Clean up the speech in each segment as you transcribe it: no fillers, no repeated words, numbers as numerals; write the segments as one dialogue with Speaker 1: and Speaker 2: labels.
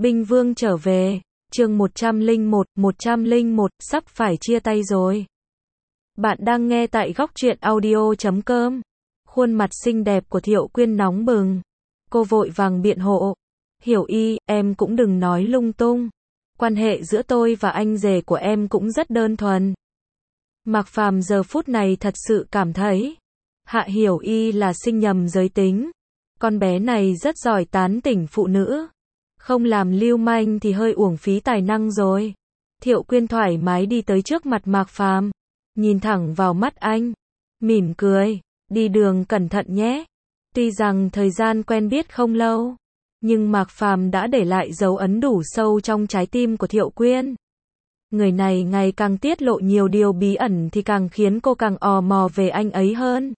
Speaker 1: Binh Vương trở về, chương 101, sắp phải chia tay rồi. Bạn đang nghe tại góc truyện audio.com. Khuôn mặt xinh đẹp của Thiệu Quyên nóng bừng. Cô vội vàng biện hộ. Hiểu Y, em cũng đừng nói lung tung. Quan hệ giữa tôi và anh rể của em cũng rất đơn thuần. Mạc Phàm giờ phút này thật sự cảm thấy Hạ Hiểu Y là sinh nhầm giới tính. Con bé này rất giỏi tán tỉnh phụ nữ. Không làm lưu manh thì hơi uổng phí tài năng rồi. Thiệu Quyên thoải mái đi tới trước mặt Mạc Phàm, nhìn thẳng vào mắt anh, mỉm cười, đi đường cẩn thận nhé. Tuy rằng thời gian quen biết không lâu, nhưng Mạc Phàm đã để lại dấu ấn đủ sâu trong trái tim của Thiệu Quyên. Người này ngày càng tiết lộ nhiều điều bí ẩn thì càng khiến cô càng ò mò về anh ấy hơn.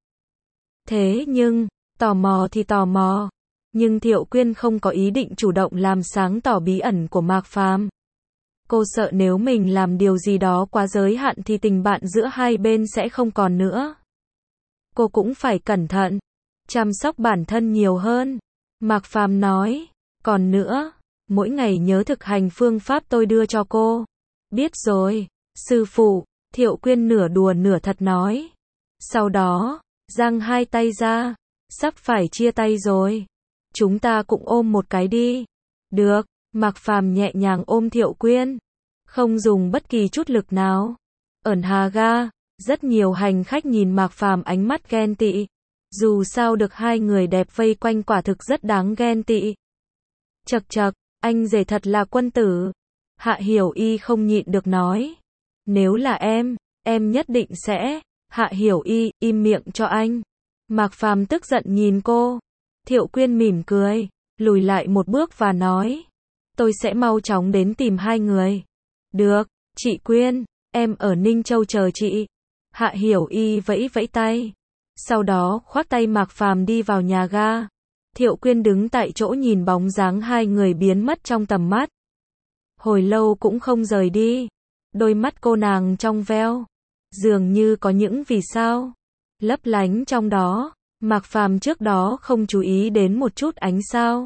Speaker 1: Thế nhưng, tò mò thì tò mò, nhưng Thiệu Quyên không có ý định chủ động làm sáng tỏ bí ẩn của Mạc Phàm. Cô sợ nếu mình làm điều gì đó quá giới hạn thì tình bạn giữa hai bên sẽ không còn nữa. Cô cũng phải cẩn thận, chăm sóc bản thân nhiều hơn. Mạc Phàm nói, còn nữa, mỗi ngày nhớ thực hành phương pháp tôi đưa cho cô. Biết rồi, sư phụ, Thiệu Quyên nửa đùa nửa thật nói. Sau đó, giang hai tay ra, sắp phải chia tay rồi. Chúng ta cũng ôm một cái đi. Được, Mạc Phàm nhẹ nhàng ôm Thiệu Quyên, không dùng bất kỳ chút lực nào. Ở Hà Ga, rất nhiều hành khách nhìn Mạc Phàm ánh mắt ghen tị. Dù sao được hai người đẹp vây quanh quả thực rất đáng ghen tị. Chậc chậc, anh rể thật là quân tử. Hạ Hiểu Y không nhịn được nói. Nếu là em nhất định sẽ. Hạ Hiểu Y, im miệng cho anh. Mạc Phàm tức giận nhìn cô. Thiệu Quyên mỉm cười, lùi lại một bước và nói. Tôi sẽ mau chóng đến tìm hai người. Được, chị Quyên, em ở Ninh Châu chờ chị. Hạ Hiểu Y vẫy vẫy tay. Sau đó khoác tay Mạc Phàm đi vào nhà ga. Thiệu Quyên đứng tại chỗ nhìn bóng dáng hai người biến mất trong tầm mắt. Hồi lâu cũng không rời đi. Đôi mắt cô nàng trong veo, dường như có những vì sao lấp lánh trong đó. Mạc Phàm trước đó không chú ý đến một chút ánh sao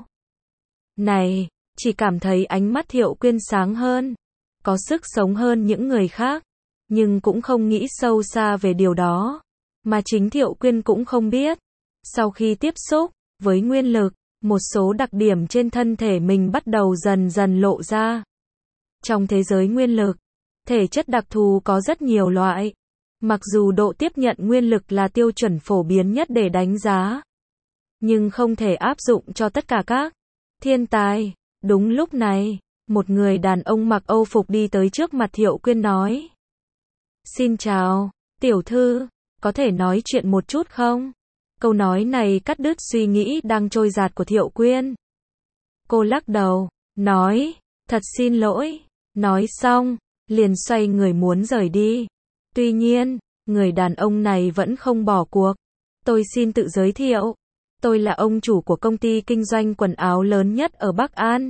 Speaker 1: này, chỉ cảm thấy ánh mắt Thiệu Quyên sáng hơn, có sức sống hơn những người khác, nhưng cũng không nghĩ sâu xa về điều đó, mà chính Thiệu Quyên cũng không biết. Sau khi tiếp xúc với nguyên lực, một số đặc điểm trên thân thể mình bắt đầu dần dần lộ ra. Trong thế giới nguyên lực, thể chất đặc thù có rất nhiều loại. Mặc dù độ tiếp nhận nguyên lực là tiêu chuẩn phổ biến nhất để đánh giá, nhưng không thể áp dụng cho tất cả các thiên tài. Đúng lúc này, một người đàn ông mặc Âu phục đi tới trước mặt Thiệu Quyên nói. Xin chào, tiểu thư, có thể nói chuyện một chút không? Câu nói này cắt đứt suy nghĩ đang trôi dạt của Thiệu Quyên. Cô lắc đầu, nói, thật xin lỗi. Nói xong, liền xoay người muốn rời đi. Tuy nhiên, người đàn ông này vẫn không bỏ cuộc. Tôi xin tự giới thiệu. Tôi là ông chủ của công ty kinh doanh quần áo lớn nhất ở Bắc An.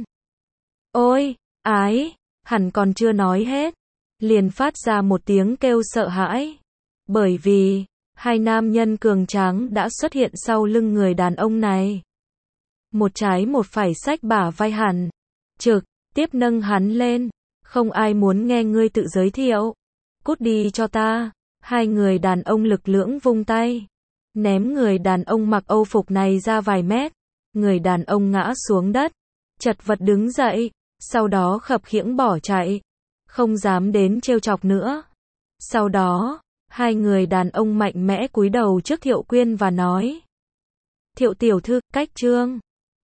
Speaker 1: Ôi, ái, hẳn còn chưa nói hết. Liền phát ra một tiếng kêu sợ hãi. Bởi vì, hai nam nhân cường tráng đã xuất hiện sau lưng người đàn ông này. Một trái một phải xách bả vai hắn, trực tiếp nâng hắn lên. Không ai muốn nghe ngươi tự giới thiệu. Cút đi cho ta. Hai người đàn ông lực lưỡng vung tay, ném người đàn ông mặc Âu phục này ra vài mét. Người đàn ông ngã xuống đất, chật vật đứng dậy, sau đó khập khiễng bỏ chạy, không dám đến trêu chọc nữa. Sau đó, hai người đàn ông mạnh mẽ cúi đầu trước Thiệu Quyên và nói. Thiệu tiểu thư, cách trương.